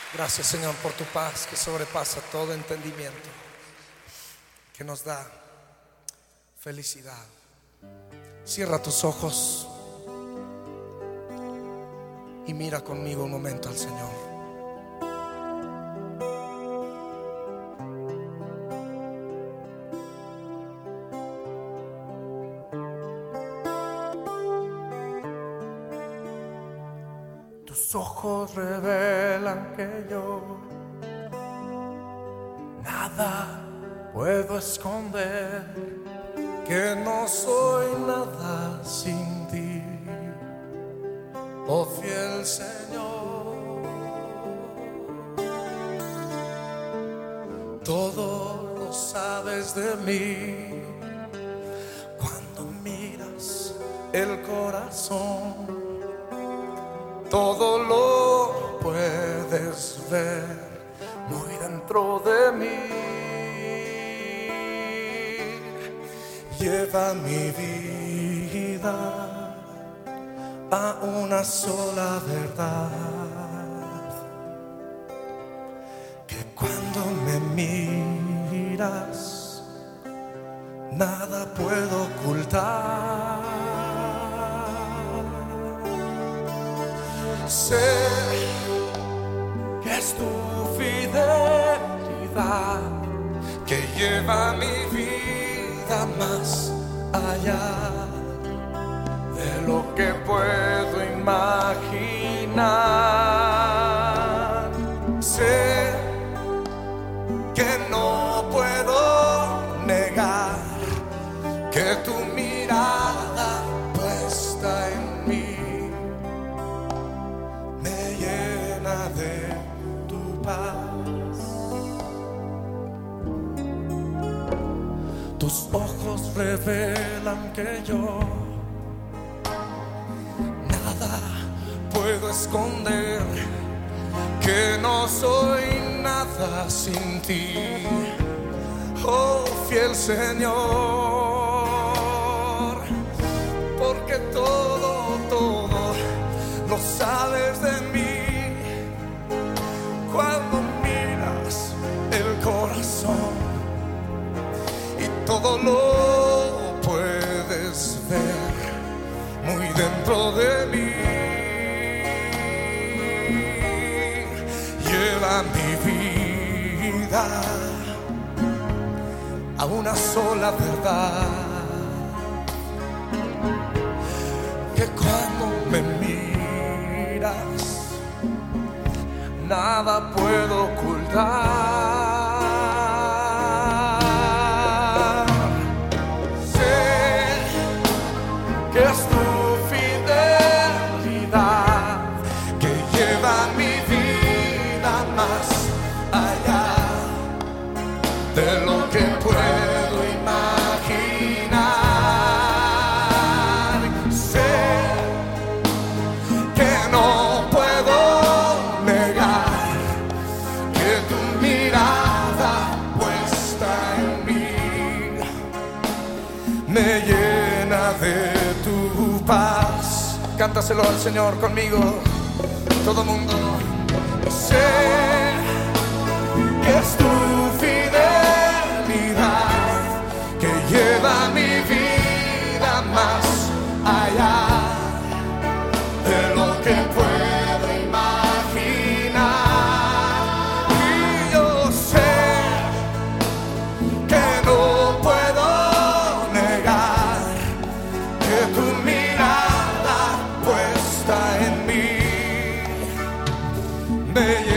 Gracias, Señor, por tu paz que sobrepasa todo entendimiento, que nos da felicidad. Cierra tus ojos y mira conmigo un momento al Señor. Tus ojos revelan que yo nada puedo esconder, que no soy nada sin ti, oh fiel Señor. Todo lo sabes de mí cuando miras el corazón. Todo lo puedes ver muy dentro de mí. Lleva mi vida a una sola verdad, que cuando me miras nada puedo ocultar. Sé que es tu fidelidad que lleva mi vida más allá de lo que puedo imaginar. Sé que no puedo negar que tu mirada puesta en mí de tu paz. Tus ojos revelan que yo nada puedo esconder, que no soy nada sin ti, oh fiel Señor. Porque todo lo sabes de mí cuando miras el corazón, y todo lo puedes ver muy dentro de mí. Lleva mi vida a una sola verdad, que cuando me miras nada puedo ocultar. Sé que es tu fidelidad que lleva mi vida más allá de lo que puedo imaginar. Sé que no puedo tu mirada puesta en mí me llena de tu paz. Cántaselo al Señor conmigo, todo mundo. Sé que es tu fidelidad que lleva mi vida más allá de lo que puedo imaginar. Me